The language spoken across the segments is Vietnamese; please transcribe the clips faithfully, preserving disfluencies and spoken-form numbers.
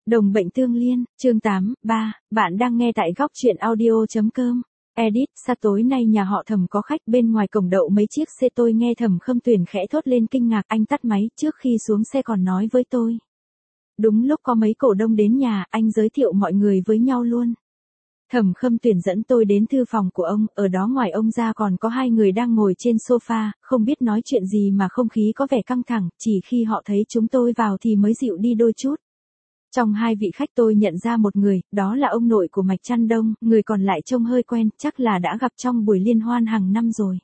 Đồng bệnh tương liên, chương tám, ba, bạn đang nghe tại góc truyện audio.com. Edit, sao tối nay nhà họ Thẩm có khách, bên ngoài cổng đậu mấy chiếc xe. Tôi nghe Thẩm Khâm Tuyển khẽ thốt lên kinh ngạc, anh tắt máy, trước khi xuống xe còn nói với tôi. Đúng lúc có mấy cổ đông đến nhà, anh giới thiệu mọi người với nhau luôn. Thẩm Khâm Tuyển dẫn tôi đến thư phòng của ông, ở đó ngoài ông ra còn có hai người đang ngồi trên sofa, không biết nói chuyện gì mà không khí có vẻ căng thẳng, chỉ khi họ thấy chúng tôi vào thì mới dịu đi đôi chút. Trong hai vị khách tôi nhận ra một người, đó là ông nội của Mạch Trăn Đông, người còn lại trông hơi quen, chắc là đã gặp trong buổi liên hoan hàng năm rồi.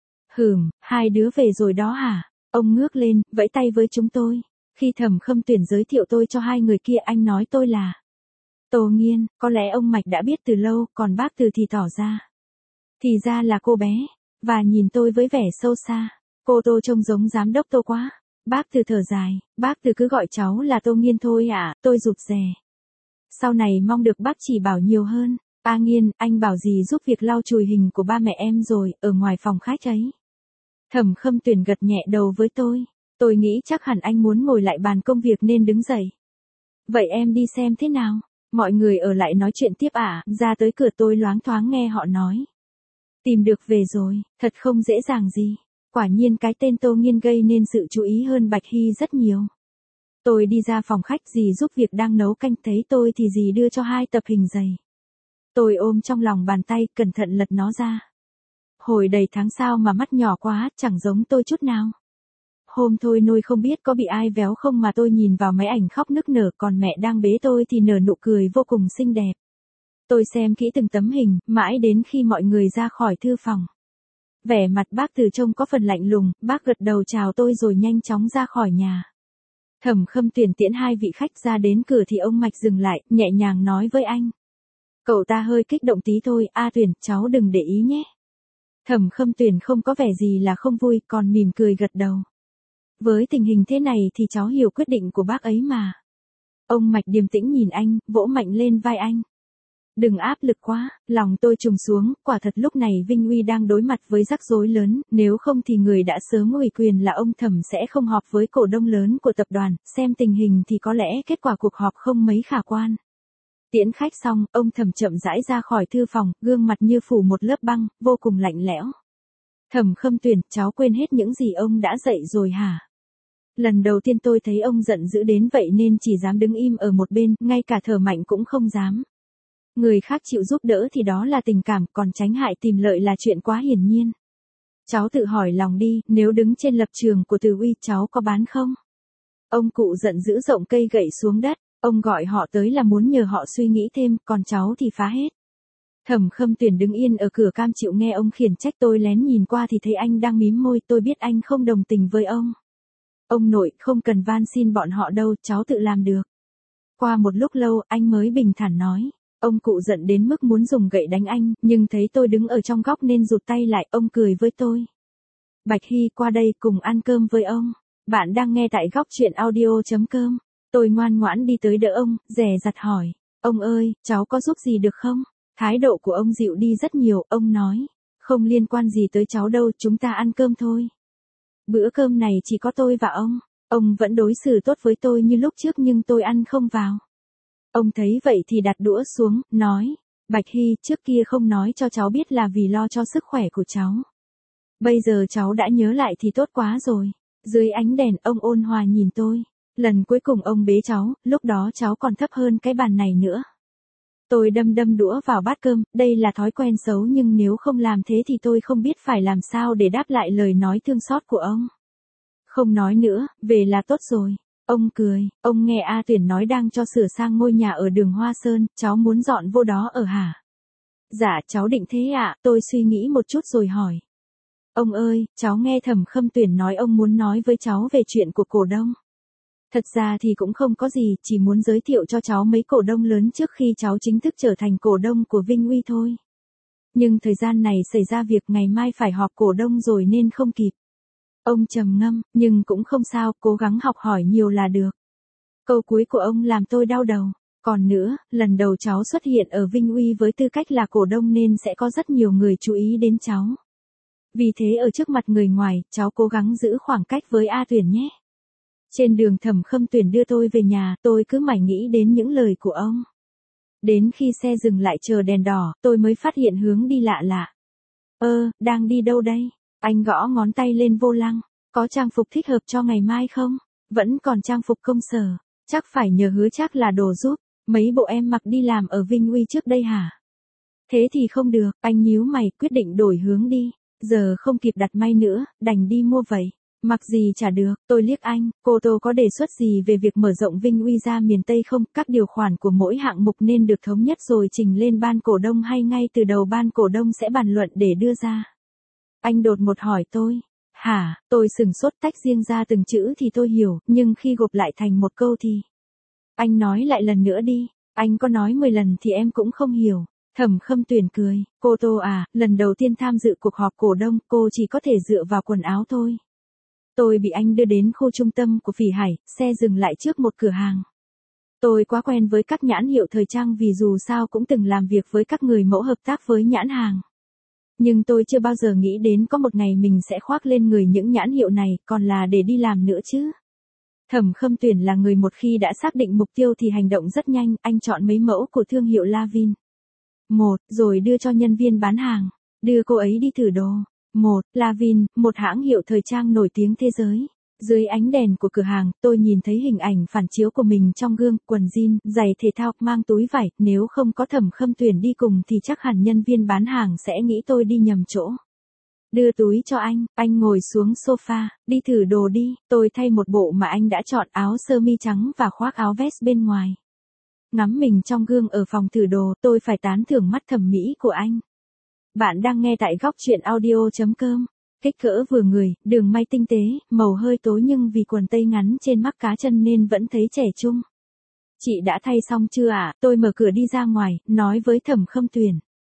Hừm, hai đứa về rồi đó hả? Ông ngước lên, vẫy tay với chúng tôi. Khi Thẩm Khâm Tuyển giới thiệu tôi cho hai người kia, anh nói tôi là Tô Nghiên. Có lẽ ông Mạch đã biết từ lâu, còn bác Từ thì tỏ ra. Thì ra là cô bé, và nhìn tôi với vẻ sâu xa. Cô Tô trông giống giám đốc Tô quá. Bác Từ thở dài, bác Từ cứ gọi cháu là Tô Nghiên thôi ạ, à, tôi rụt rè. Sau này mong được bác chỉ bảo nhiều hơn. A Nghiên, anh bảo gì giúp việc lau chùi hình của ba mẹ em rồi, ở ngoài phòng khách ấy. Thẩm Khâm Tuyển gật nhẹ đầu với tôi. Tôi nghĩ chắc hẳn anh muốn ngồi lại bàn công việc nên đứng dậy. Vậy em đi xem thế nào? Mọi người ở lại nói chuyện tiếp ạ, à? Ra tới cửa tôi loáng thoáng nghe họ nói. Tìm được về rồi, thật không dễ dàng gì. Quả nhiên cái tên Tô Nghiên gây nên sự chú ý hơn Bạch Hy rất nhiều. Tôi đi ra phòng khách, dì giúp việc đang nấu canh thấy tôi thì dì đưa cho hai tập hình dày. Tôi ôm trong lòng bàn tay, cẩn thận lật nó ra. Hồi đầy tháng sao mà mắt nhỏ quá, chẳng giống tôi chút nào. Hôm thôi nôi không biết có bị ai véo không mà tôi nhìn vào máy ảnh khóc nức nở, còn mẹ đang bế tôi thì nở nụ cười vô cùng xinh đẹp. Tôi xem kỹ từng tấm hình, mãi đến khi mọi người ra khỏi thư phòng. Vẻ mặt bác Từ trông có phần lạnh lùng, bác gật đầu chào tôi rồi nhanh chóng ra khỏi nhà. Thẩm Khâm Tuyển tiễn hai vị khách ra đến cửa thì ông Mạch dừng lại, nhẹ nhàng nói với anh. Cậu ta hơi kích động tí thôi, A Tuyển, cháu đừng để ý nhé. Thẩm Khâm Tuyển không có vẻ gì là không vui, còn mỉm cười gật đầu. Với tình hình thế này thì cháu hiểu quyết định của bác ấy mà. Ông Mạch điềm tĩnh nhìn anh, vỗ mạnh lên vai anh. Đừng áp lực quá, lòng tôi trùng xuống, quả thật lúc này Vinh Uy đang đối mặt với rắc rối lớn, nếu không thì người đã sớm ủy quyền là ông Thẩm sẽ không họp với cổ đông lớn của tập đoàn, xem tình hình thì có lẽ kết quả cuộc họp không mấy khả quan. Tiễn khách xong, ông Thẩm chậm rãi ra khỏi thư phòng, gương mặt như phủ một lớp băng, vô cùng lạnh lẽo. Thẩm Khâm Tuyển, cháu quên hết những gì ông đã dạy rồi hả? Lần đầu tiên tôi thấy ông giận dữ đến vậy nên chỉ dám đứng im ở một bên, ngay cả thở mạnh cũng không dám. Người khác chịu giúp đỡ thì đó là tình cảm, còn tránh hại tìm lợi là chuyện quá hiển nhiên. Cháu tự hỏi lòng đi, nếu đứng trên lập trường của Từ Uy cháu có bán không? Ông cụ giận dữ rộng cây gậy xuống đất, ông gọi họ tới là muốn nhờ họ suy nghĩ thêm, còn cháu thì phá hết. Thẩm Khâm Tuyển đứng yên ở cửa cam chịu nghe ông khiển trách. Tôi lén nhìn qua thì thấy anh đang mím môi, tôi biết anh không đồng tình với ông. Ông nội, không cần van xin bọn họ đâu, cháu tự làm được. Qua một lúc lâu, anh mới bình thản nói. Ông cụ giận đến mức muốn dùng gậy đánh anh, nhưng thấy tôi đứng ở trong góc nên rụt tay lại, ông cười với tôi. Bạch Hy, qua đây cùng ăn cơm với ông. Bạn đang nghe tại góc truyện audio.com. Tôi ngoan ngoãn đi tới đỡ ông, dè dặt hỏi. Ông ơi, cháu có giúp gì được không? Thái độ của ông dịu đi rất nhiều, ông nói. Không liên quan gì tới cháu đâu, chúng ta ăn cơm thôi. Bữa cơm này chỉ có tôi và ông. Ông vẫn đối xử tốt với tôi như lúc trước nhưng tôi ăn không vào. Ông thấy vậy thì đặt đũa xuống, nói. Bạch Hy, trước kia không nói cho cháu biết là vì lo cho sức khỏe của cháu. Bây giờ cháu đã nhớ lại thì tốt quá rồi. Dưới ánh đèn, ông ôn hòa nhìn tôi. Lần cuối cùng ông bế cháu, lúc đó cháu còn thấp hơn cái bàn này nữa. Tôi đâm đâm đũa vào bát cơm, đây là thói quen xấu nhưng nếu không làm thế thì tôi không biết phải làm sao để đáp lại lời nói thương xót của ông. Không nói nữa, về là tốt rồi. Ông cười, ông nghe A Tuyển nói đang cho sửa sang ngôi nhà ở đường Hoa Sơn, cháu muốn dọn vô đó ở hả? Dạ, cháu định thế ạ, à? Tôi suy nghĩ một chút rồi hỏi. Ông ơi, cháu nghe Thẩm Khâm Tuyển nói ông muốn nói với cháu về chuyện của cổ đông. Thật ra thì cũng không có gì, chỉ muốn giới thiệu cho cháu mấy cổ đông lớn trước khi cháu chính thức trở thành cổ đông của Vinh Uy thôi. Nhưng thời gian này xảy ra việc ngày mai phải họp cổ đông rồi nên không kịp. Ông trầm ngâm, nhưng cũng không sao, cố gắng học hỏi nhiều là được. Câu cuối của ông làm tôi đau đầu. Còn nữa, lần đầu cháu xuất hiện ở Vinh Uy với tư cách là cổ đông nên sẽ có rất nhiều người chú ý đến cháu. Vì thế ở trước mặt người ngoài, cháu cố gắng giữ khoảng cách với A Tuyển nhé. Trên đường Thẩm Khâm Tuyển đưa tôi về nhà, tôi cứ mải nghĩ đến những lời của ông. Đến khi xe dừng lại chờ đèn đỏ, tôi mới phát hiện hướng đi lạ lạ. Ơ, đang đi đâu đây? Anh gõ ngón tay lên vô lăng. Có trang phục thích hợp cho ngày mai không? Vẫn còn trang phục công sở. Chắc phải nhờ Hứa Trác là đồ giúp. Mấy bộ em mặc đi làm ở Vinh Uy trước đây hả? Thế thì không được, anh nhíu mày quyết định đổi hướng đi. Giờ không kịp đặt may nữa, đành đi mua vậy. Mặc gì chả được, tôi liếc anh, cô Tô có đề xuất gì về việc mở rộng Vinh Uy ra miền Tây không? Các điều khoản của mỗi hạng mục nên được thống nhất rồi trình lên ban cổ đông hay ngay từ đầu ban cổ đông sẽ bàn luận để đưa ra? Anh đột một hỏi tôi. Hả, tôi sừng sốt tách riêng ra từng chữ thì tôi hiểu, nhưng khi gộp lại thành một câu thì... Anh nói lại lần nữa đi, anh có nói mười lần thì em cũng không hiểu. Thẩm Khâm Tuyển cười, cô Tô à, lần đầu tiên tham dự cuộc họp cổ đông, cô chỉ có thể dựa vào quần áo thôi. Tôi bị anh đưa đến khu trung tâm của Phỉ Hải, xe dừng lại trước một cửa hàng. Tôi quá quen với các nhãn hiệu thời trang vì dù sao cũng từng làm việc với các người mẫu hợp tác với nhãn hàng. Nhưng tôi chưa bao giờ nghĩ đến có một ngày mình sẽ khoác lên người những nhãn hiệu này, còn là để đi làm nữa chứ. Thẩm Khâm Tuyển là người một khi đã xác định mục tiêu thì hành động rất nhanh, anh chọn mấy mẫu của thương hiệu Lavin. Một, rồi đưa cho nhân viên bán hàng. Đưa cô ấy đi thử đồ. Một, Lavin, một hãng hiệu thời trang nổi tiếng thế giới. Dưới ánh đèn của cửa hàng, tôi nhìn thấy hình ảnh phản chiếu của mình trong gương, quần jean, giày thể thao, mang túi vải, nếu không có Thẩm Khâm Tuyển đi cùng thì chắc hẳn nhân viên bán hàng sẽ nghĩ tôi đi nhầm chỗ. Đưa túi cho anh, anh ngồi xuống sofa, đi thử đồ đi, tôi thay một bộ mà anh đã chọn, áo sơ mi trắng và khoác áo vest bên ngoài. Ngắm mình trong gương ở phòng thử đồ, tôi phải tán thưởng mắt thẩm mỹ của anh. Bạn đang nghe tại góc truyện audio chấm com. Kích cỡ vừa người, đường may tinh tế, màu hơi tối nhưng vì quần tây ngắn trên mắc cá chân nên vẫn thấy trẻ trung. Chị đã thay xong chưa ạ? À? Tôi mở cửa đi ra ngoài, nói với Thẩm Khâm Tuyển.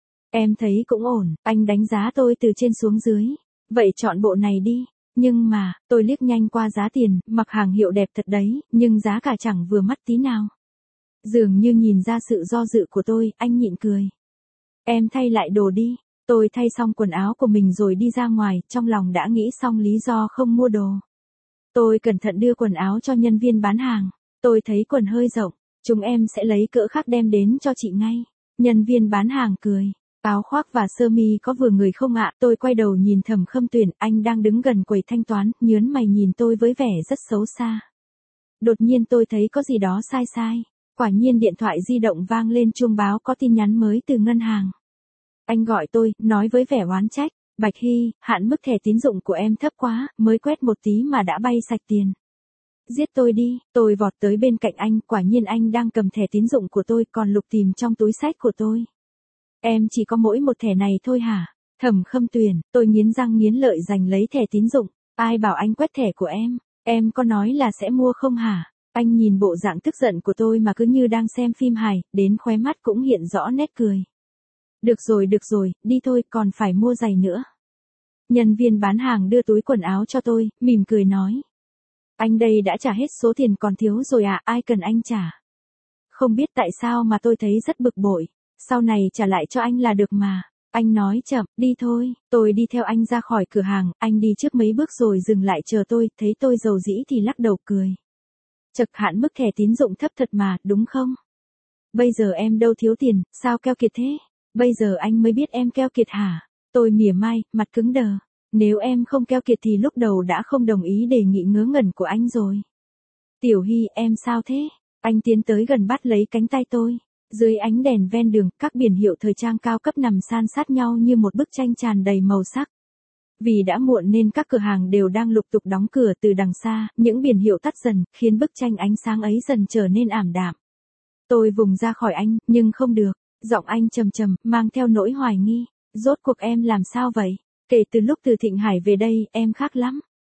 Em thấy cũng ổn, anh đánh giá tôi từ trên xuống dưới. Vậy chọn bộ này đi. Nhưng mà, tôi liếc nhanh qua giá tiền, mặc hàng hiệu đẹp thật đấy, nhưng giá cả chẳng vừa mắt tí nào. Dường như nhìn ra sự do dự của tôi, anh nhịn cười. Em thay lại đồ đi. Tôi thay xong quần áo của mình rồi đi ra ngoài, trong lòng đã nghĩ xong lý do không mua đồ. Tôi cẩn thận đưa quần áo cho nhân viên bán hàng. Tôi thấy quần hơi rộng, chúng em sẽ lấy cỡ khác đem đến cho chị ngay. Nhân viên bán hàng cười. Áo khoác và sơ mi có vừa người không ạ? Tôi quay đầu nhìn Thẩm Khâm Tuyển, anh đang đứng gần quầy thanh toán, nhớn mày nhìn tôi với vẻ rất xấu xa. Đột nhiên tôi thấy có gì đó sai sai. Quả nhiên điện thoại di động vang lên chuông báo có tin nhắn mới từ ngân hàng. Anh gọi tôi, nói với vẻ oán trách, Bạch Hy, hạn mức thẻ tín dụng của em thấp quá, mới quét một tí mà đã bay sạch tiền. Giết tôi đi, tôi vọt tới bên cạnh anh, quả nhiên anh đang cầm thẻ tín dụng của tôi còn lục tìm trong túi xách của tôi. Em chỉ có mỗi một thẻ này thôi hả? Thẩm Khâm Tuyển, tôi nghiến răng nghiến lợi giành lấy thẻ tín dụng, ai bảo anh quét thẻ của em, em có nói là sẽ mua không hả? Anh nhìn bộ dạng tức giận của tôi mà cứ như đang xem phim hài, đến khóe mắt cũng hiện rõ nét cười. Được rồi được rồi, đi thôi, còn phải mua giày nữa. Nhân viên bán hàng đưa túi quần áo cho tôi, mỉm cười nói. Anh đây đã trả hết số tiền còn thiếu rồi à, ai cần anh trả. Không biết tại sao mà tôi thấy rất bực bội, sau này trả lại cho anh là được mà. Anh nói chậm, đi thôi, tôi đi theo anh ra khỏi cửa hàng, anh đi trước mấy bước rồi dừng lại chờ tôi, thấy tôi dầu dĩ thì lắc đầu cười. Chật, hạn mức thẻ tín dụng thấp thật mà, đúng không? Bây giờ em đâu thiếu tiền, sao keo kiệt thế? Bây giờ anh mới biết em keo kiệt hả? Tôi mỉa mai, mặt cứng đờ. Nếu em không keo kiệt thì lúc đầu đã không đồng ý đề nghị ngớ ngẩn của anh rồi. Tiểu Hy, em sao thế? Anh tiến tới gần bắt lấy cánh tay tôi. Dưới ánh đèn ven đường, các biển hiệu thời trang cao cấp nằm san sát nhau như một bức tranh tràn đầy màu sắc. Vì đã muộn nên các cửa hàng đều đang lục tục đóng cửa, từ đằng xa, những biển hiệu tắt dần, khiến bức tranh ánh sáng ấy dần trở nên ảm đạm. Tôi vùng ra khỏi anh, nhưng không được. Giọng anh trầm trầm, mang theo nỗi hoài nghi. Rốt cuộc em làm sao vậy? Kể từ lúc từ Thịnh Hải về đây, em khác lắm.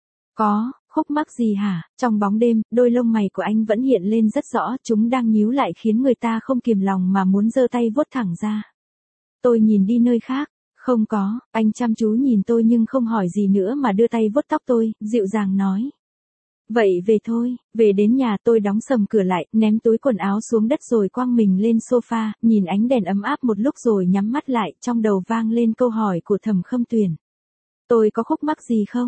Có, khúc mắc gì hả? Trong bóng đêm, đôi lông mày của anh vẫn hiện lên rất rõ, chúng đang nhíu lại khiến người ta không kìm lòng mà muốn giơ tay vuốt thẳng ra. Tôi nhìn đi nơi khác. Không có, anh chăm chú nhìn tôi nhưng không hỏi gì nữa mà đưa tay vuốt tóc tôi, dịu dàng nói. Vậy về thôi, về đến nhà tôi đóng sầm cửa lại, ném túi quần áo xuống đất rồi quăng mình lên sofa, nhìn ánh đèn ấm áp một lúc rồi nhắm mắt lại, trong đầu vang lên câu hỏi của Thẩm Khâm Tuyển. Tôi có khúc mắc gì không?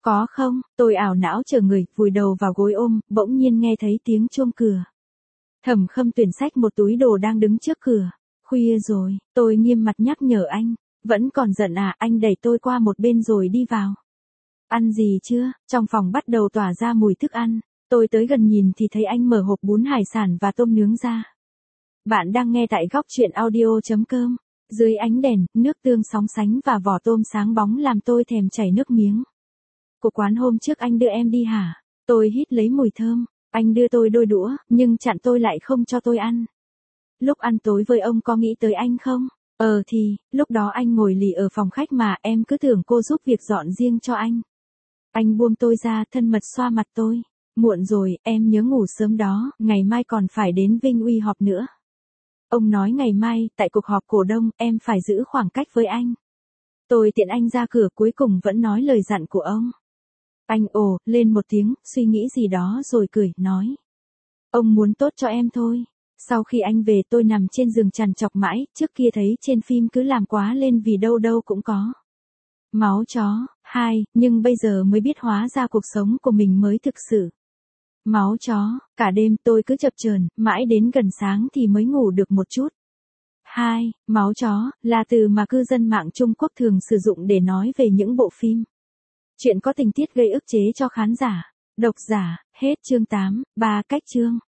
Có không, tôi ảo não chờ người, vùi đầu vào gối ôm, bỗng nhiên nghe thấy tiếng chuông cửa. Thẩm Khâm Tuyển xách một túi đồ đang đứng trước cửa. Khuya rồi, tôi nghiêm mặt nhắc nhở anh. Vẫn còn giận à, anh đẩy tôi qua một bên rồi đi vào. Ăn gì chưa? Trong phòng bắt đầu tỏa ra mùi thức ăn. Tôi tới gần nhìn thì thấy anh mở hộp bún hải sản và tôm nướng ra. Bạn đang nghe tại góc truyện audio.com. Dưới ánh đèn, nước tương sóng sánh và vỏ tôm sáng bóng làm tôi thèm chảy nước miếng. Của quán hôm trước anh đưa em đi hả? Tôi hít lấy mùi thơm. Anh đưa tôi đôi đũa, nhưng chặn tôi lại không cho tôi ăn. Lúc ăn tối với ông có nghĩ tới anh không? Ờ thì, lúc đó anh ngồi lì ở phòng khách mà em cứ tưởng cô giúp việc dọn riêng cho anh. Anh buông tôi ra, thân mật xoa mặt tôi. Muộn rồi, em nhớ ngủ sớm đó, ngày mai còn phải đến Vinh Uy họp nữa. Ông nói ngày mai, tại cuộc họp cổ đông, em phải giữ khoảng cách với anh. Tôi tiện anh ra cửa, cuối cùng vẫn nói lời dặn của ông. Anh ồ, lên một tiếng, suy nghĩ gì đó rồi cười, nói. Ông muốn tốt cho em thôi. Sau khi anh về tôi nằm trên giường trằn trọc mãi, trước kia thấy trên phim cứ làm quá lên vì đâu đâu cũng có. Máu chó, hai, nhưng bây giờ mới biết hóa ra cuộc sống của mình mới thực sự. Máu chó, cả đêm tôi cứ chập chờn, mãi đến gần sáng thì mới ngủ được một chút. Hai, máu chó, là từ mà cư dân mạng Trung Quốc thường sử dụng để nói về những bộ phim. Chuyện có tình tiết gây ức chế cho khán giả. Độc giả, hết chương tám, ba cách chương.